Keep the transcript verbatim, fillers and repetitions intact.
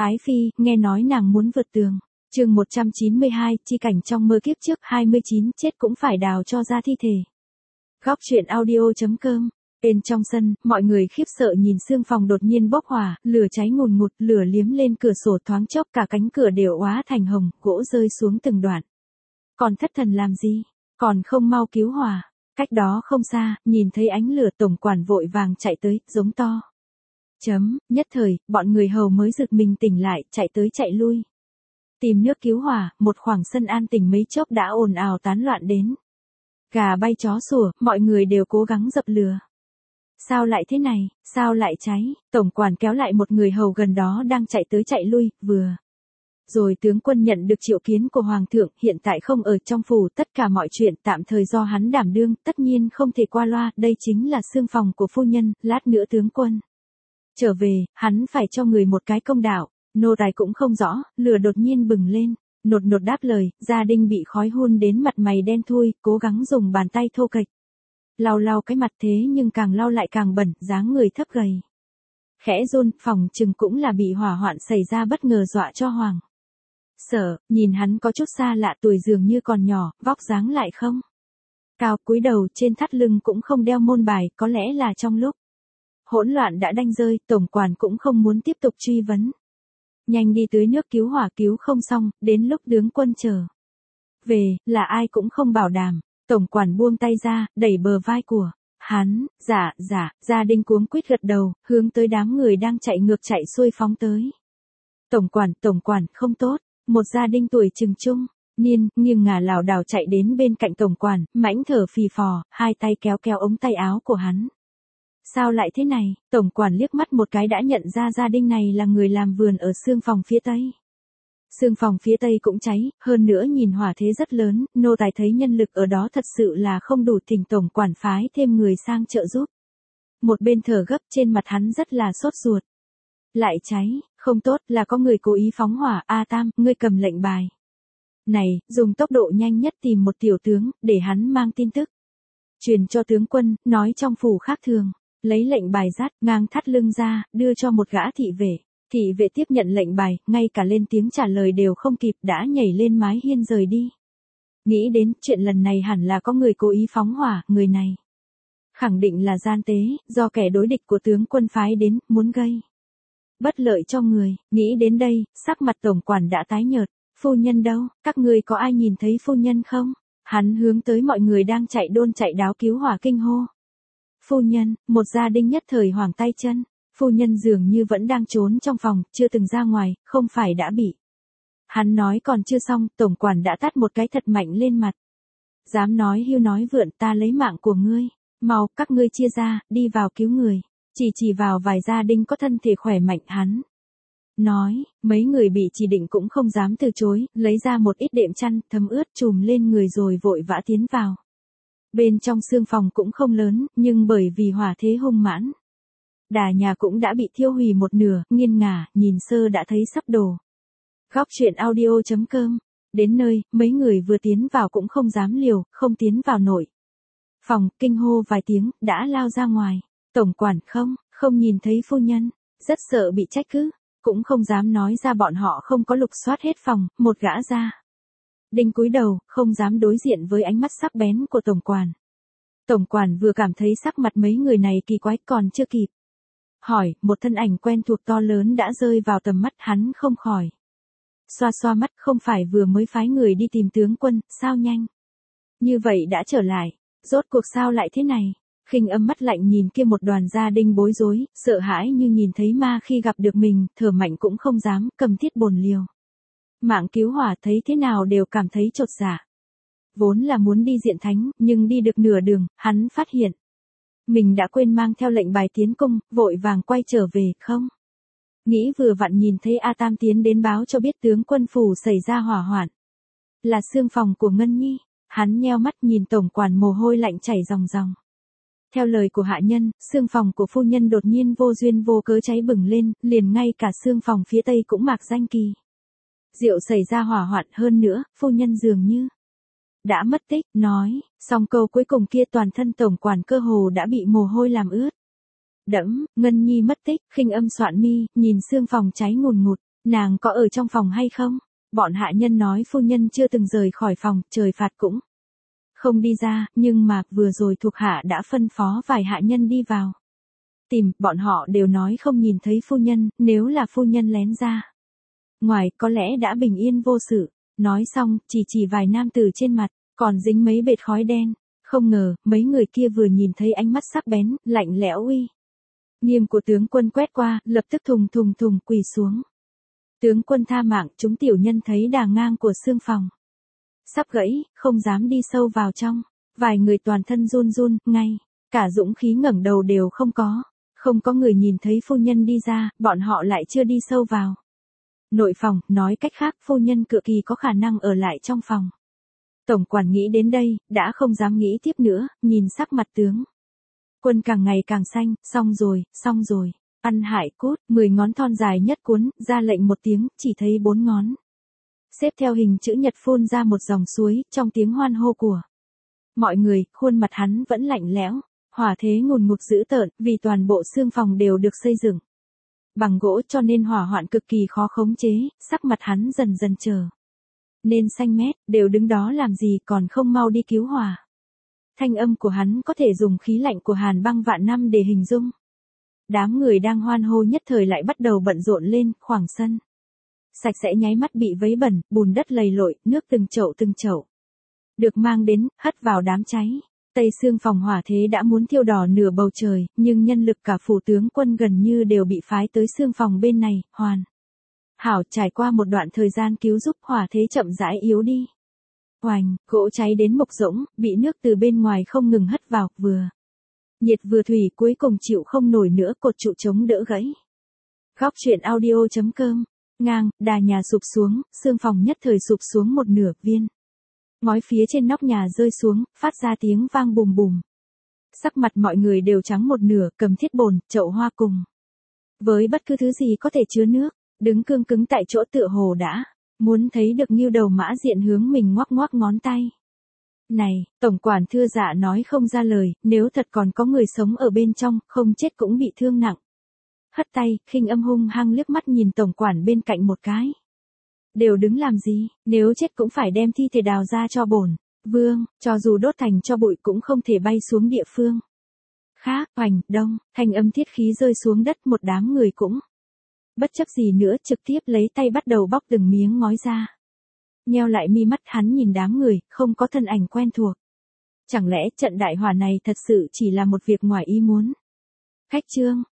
Ái Phi, nghe nói nàng muốn vượt tường. Chương một trăm chín mươi hai, chi cảnh trong mơ kiếp trước hai mươi chín, chết cũng phải đào cho ra thi thể. Góc truyện audio chấm com. Bên trong sân, mọi người khiếp sợ nhìn xương phòng đột nhiên bốc hỏa, lửa cháy ngùn ngụt, lửa liếm lên cửa sổ thoáng chốc cả cánh cửa đều óa thành hồng, gỗ rơi xuống từng đoạn. Còn thất thần làm gì? Còn không mau cứu hỏa. Cách đó không xa, nhìn thấy ánh lửa tổng quản vội vàng chạy tới, giống to. Chấm, nhất thời, bọn người hầu mới giật mình tỉnh lại, chạy tới chạy lui. Tìm nước cứu hỏa, một khoảng sân an tĩnh mấy chốc đã ồn ào tán loạn đến. Gà bay chó sủa, mọi người đều cố gắng dập lửa. Sao lại thế này, sao lại cháy? Tổng quản kéo lại một người hầu gần đó đang chạy tới chạy lui, vừa. Rồi tướng quân nhận được triệu kiến của Hoàng thượng, hiện tại không ở trong phủ, tất cả mọi chuyện tạm thời do hắn đảm đương, tất nhiên không thể qua loa, đây chính là xương phòng của phu nhân, lát nữa tướng quân trở về, hắn phải cho người một cái công đạo. Nô tài cũng không rõ, lửa đột nhiên bừng lên, nột nột đáp lời, gia đình bị khói hun đến mặt mày đen thui, cố gắng dùng bàn tay thô kệch lau lau cái mặt, thế nhưng càng lau lại càng bẩn, dáng người thấp gầy. Khẽ run, phòng chừng cũng là bị hỏa hoạn xảy ra bất ngờ dọa cho Hoàng sợ, nhìn hắn có chút xa lạ, tuổi dường như còn nhỏ, vóc dáng lại không cao, cúi đầu, trên thắt lưng cũng không đeo môn bài, có lẽ là trong lúc hỗn loạn đã đanh rơi, tổng quản cũng không muốn tiếp tục truy vấn. Nhanh đi tưới nước cứu hỏa, cứu không xong, đến lúc tướng quân trở về, là ai cũng không bảo đảm. Tổng quản buông tay ra, đẩy bờ vai của hắn, dạ, dạ, gia đình cuống quýt gật đầu, hướng tới đám người đang chạy ngược chạy xuôi phóng tới. Tổng quản, tổng quản, không tốt, một gia đình tuổi chừng trung niên, nghiêng ngả lảo đảo chạy đến bên cạnh tổng quản, mãnh thở phì phò, hai tay kéo kéo ống tay áo của hắn. Sao lại thế này? Tổng quản liếc mắt một cái đã nhận ra gia đình này là người làm vườn ở xương phòng phía tây. Xương phòng phía tây cũng cháy, hơn nữa nhìn hỏa thế rất lớn, nô tài thấy nhân lực ở đó thật sự là không đủ, thỉnh tổng quản phái thêm người sang trợ giúp. Một bên thở gấp, trên mặt hắn rất là sốt ruột. Lại cháy, không tốt, là có người cố ý phóng hỏa. A Tam, ngươi cầm lệnh bài này, dùng tốc độ nhanh nhất tìm một tiểu tướng, để hắn mang tin tức truyền cho tướng quân, nói trong phủ khác thường. Lấy lệnh bài rát, ngang thắt lưng ra, đưa cho một gã thị vệ. Thị vệ tiếp nhận lệnh bài, ngay cả lên tiếng trả lời đều không kịp, đã nhảy lên mái hiên rời đi. Nghĩ đến, chuyện lần này hẳn là có người cố ý phóng hỏa, người này khẳng định là gian tế, do kẻ đối địch của tướng quân phái đến, muốn gây bất lợi cho người. Nghĩ đến đây, sắc mặt tổng quản đã tái nhợt. Phu nhân đâu, các người có ai nhìn thấy phu nhân không? Hắn hướng tới mọi người đang chạy đôn chạy đáo cứu hỏa kinh hô. Phu nhân, một gia đình nhất thời hoảng tay chân. Phu nhân dường như vẫn đang trốn trong phòng, chưa từng ra ngoài, không phải đã bị. Hắn nói còn chưa xong, tổng quản đã tát một cái thật mạnh lên mặt. Dám nói hưu nói vượn, ta lấy mạng của ngươi. Mau, các ngươi chia ra, đi vào cứu người. Chỉ chỉ vào vài gia đình có thân thể khỏe mạnh hắn. Nói, mấy người bị chỉ định cũng không dám từ chối, lấy ra một ít đệm chăn, thấm ướt trùm lên người rồi vội vã tiến vào. Bên trong xương phòng cũng không lớn, nhưng bởi vì hỏa thế hung mãn, đà nhà cũng đã bị thiêu hủy một nửa, nghiêng ngả, nhìn sơ đã thấy sắp đổ. Góc truyện audio chấm com. Đến nơi, mấy người vừa tiến vào cũng không dám liều, không tiến vào nổi phòng, kinh hô vài tiếng, đã lao ra ngoài. Tổng quản không, không nhìn thấy phu nhân, rất sợ bị trách cứ, cũng không dám nói ra bọn họ không có lục soát hết phòng, một gã ra đinh cúi đầu, không dám đối diện với ánh mắt sắc bén của tổng quản. Tổng quản vừa cảm thấy sắc mặt mấy người này kỳ quái, còn chưa kịp hỏi, một thân ảnh quen thuộc to lớn đã rơi vào tầm mắt, hắn không khỏi xoa xoa mắt, không phải vừa mới phái người đi tìm tướng quân, sao nhanh như vậy đã trở lại, rốt cuộc sao lại thế này? Khinh âm mắt lạnh nhìn kia một đoàn gia đình bối rối, sợ hãi như nhìn thấy ma khi gặp được mình, thở mạnh cũng không dám, cầm thiết bồn liều mạng cứu hỏa, thấy thế nào đều cảm thấy chột dạ. Vốn là muốn đi diện thánh, nhưng đi được nửa đường, hắn phát hiện mình đã quên mang theo lệnh bài tiến cung, vội vàng quay trở về, không nghĩ vừa vặn nhìn thấy A Tam tiến đến báo cho biết tướng quân phủ xảy ra hỏa hoạn. Là xương phòng của Ngân Nhi. Hắn nheo mắt nhìn tổng quản, mồ hôi lạnh chảy ròng ròng. Theo lời của hạ nhân, xương phòng của phu nhân đột nhiên vô duyên vô cớ cháy bừng lên, liền ngay cả xương phòng phía tây cũng mạc danh kỳ diệu xảy ra hỏa hoạn, hơn nữa, phu nhân dường như đã mất tích. Nói xong câu cuối cùng kia, toàn thân tổng quản cơ hồ đã bị mồ hôi làm ướt đẫm. Ngân Nhi mất tích, khinh âm soạn mi, nhìn xương phòng cháy ngùn ngụt. Nàng có ở trong phòng hay không? Bọn hạ nhân nói phu nhân chưa từng rời khỏi phòng, trời phạt cũng không đi ra, nhưng mà vừa rồi thuộc hạ đã phân phó vài hạ nhân đi vào tìm, bọn họ đều nói không nhìn thấy phu nhân, nếu là phu nhân lén ra ngoài có lẽ đã bình yên vô sự. Nói xong, chỉ chỉ vài nam tử trên mặt, còn dính mấy bệt khói đen. Không ngờ, mấy người kia vừa nhìn thấy ánh mắt sắc bén, lạnh lẽo uy nghiêm của tướng quân quét qua, lập tức thùng thùng thùng quỳ xuống. Tướng quân tha mạng, chúng tiểu nhân thấy đà ngang của xương phòng sắp gãy, không dám đi sâu vào trong. Vài người toàn thân run run, ngay cả dũng khí ngẩng đầu đều không có. Không có người nhìn thấy phu nhân đi ra, bọn họ lại chưa đi sâu vào nội phòng, nói cách khác phu nhân cực kỳ có khả năng ở lại trong phòng. Tổng quản nghĩ đến đây, đã không dám nghĩ tiếp nữa, nhìn sắc mặt tướng quân càng ngày càng xanh, xong rồi, xong rồi, ăn hại cút, mười ngón thon dài nhất cuốn, ra lệnh một tiếng, chỉ thấy bốn ngón xếp theo hình chữ nhật phun ra một dòng suối, trong tiếng hoan hô của mọi người, khuôn mặt hắn vẫn lạnh lẽo, hỏa thế ngùn ngụt dữ tợn, vì toàn bộ xương phòng đều được xây dựng bằng gỗ cho nên hỏa hoạn cực kỳ khó khống chế, sắc mặt hắn dần dần trở nên xanh mét, đều đứng đó làm gì còn không mau đi cứu hỏa. Thanh âm của hắn có thể dùng khí lạnh của hàn băng vạn năm để hình dung. Đám người đang hoan hô nhất thời lại bắt đầu bận rộn lên, khoảng sân sạch sẽ nháy mắt bị vấy bẩn, bùn đất lầy lội, nước từng chậu từng chậu được mang đến, hất vào đám cháy. Tây xương phòng hỏa thế đã muốn thiêu đỏ nửa bầu trời, nhưng nhân lực cả phủ tướng quân gần như đều bị phái tới xương phòng bên này, hoàn hảo trải qua một đoạn thời gian cứu giúp hỏa thế chậm rãi yếu đi. Oành, gỗ cháy đến mục rỗng, bị nước từ bên ngoài không ngừng hất vào, vừa nhiệt vừa thủy cuối cùng chịu không nổi nữa, cột trụ chống đỡ gãy. Góc truyện audio.com, ngang, đà nhà sụp xuống, xương phòng nhất thời sụp xuống một nửa, viên ngói phía trên nóc nhà rơi xuống, phát ra tiếng vang bùm bùm. Sắc mặt mọi người đều trắng một nửa, cầm thiết bồn, chậu hoa cùng với bất cứ thứ gì có thể chứa nước, đứng cương cứng tại chỗ tựa hồ đã muốn thấy được Ngưu Đầu Mã Diện hướng mình ngoắc ngoắc ngón tay. Này, tổng quản thưa dạ nói không ra lời, nếu thật còn có người sống ở bên trong, không chết cũng bị thương nặng. Hất tay, khinh âm hung hăng liếc mắt nhìn tổng quản bên cạnh một cái. Đều đứng làm gì, nếu chết cũng phải đem thi thể đào ra cho bổn vương, cho dù đốt thành cho bụi cũng không thể bay xuống địa phương khác. Hoành, đông, thanh âm thiết khí rơi xuống đất, một đám người cũng bất chấp gì nữa, trực tiếp lấy tay bắt đầu bóc từng miếng ngói ra. Nheo lại mi mắt hắn nhìn đám người, không có thân ảnh quen thuộc. Chẳng lẽ trận đại hỏa này thật sự chỉ là một việc ngoài ý muốn? Khách trương,